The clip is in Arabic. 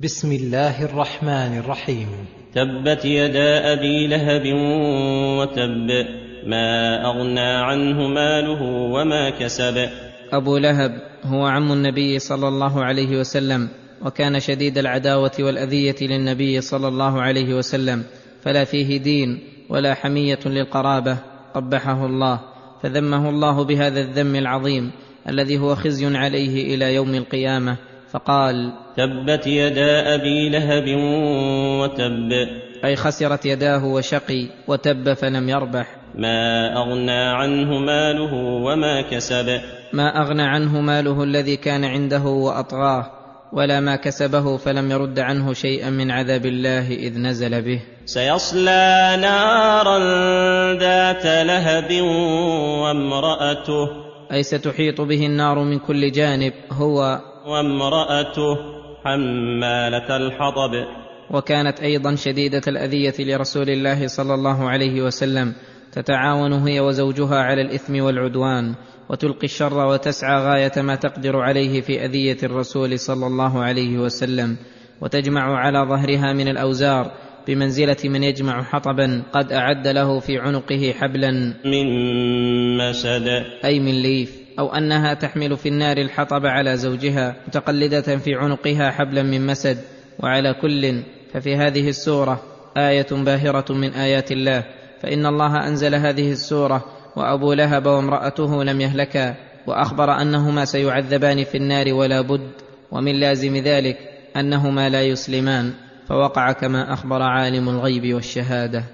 بسم الله الرحمن الرحيم. تبت يدا أبي لهب وتب، ما أغنى عنه ماله وما كسب. أبو لهب هو عم النبي صلى الله عليه وسلم، وكان شديد العداوة والأذية للنبي صلى الله عليه وسلم، فلا فيه دين ولا حمية للقرابة، قبحه الله، فذمه الله بهذا الذم العظيم الذي هو خزي عليه إلى يوم القيامة، فقال: تبت يدا أبي لهب وتب، أي خسرت يداه وشقي وتب فلم يربح. ما أغنى عنه ماله وما كسب. ما أغنى عنه ماله الذي كان عنده وأطغاه، ولا ما كسبه فلم يرد عنه شيئا من عذاب الله إذ نزل به. سيصلى نارا ذات لهب وامرأته، أي ستحيط به النار من كل جانب، هو وامرأته حمالة الحطب. وكانت أيضا شديدة الأذية لرسول الله صلى الله عليه وسلم، تتعاون هي وزوجها على الإثم والعدوان، وتلقي الشر وتسعى غاية ما تقدر عليه في أذية الرسول صلى الله عليه وسلم، وتجمع على ظهرها من الأوزار بمنزلة من يجمع حطبا قد أعد له في عنقه حبلا من مسد، أي من ليف، أو أنها تحمل في النار الحطب على زوجها متقلدة في عنقها حبلا من مسد. وعلى كل، ففي هذه السورة آية باهرة من آيات الله، فإن الله أنزل هذه السورة وأبو لهب وامرأته لم يهلكا، وأخبر أنهما سيعذبان في النار ولا بد، ومن لازم ذلك أنهما لا يسلمان، فوقع كما أخبر عالم الغيب والشهادة.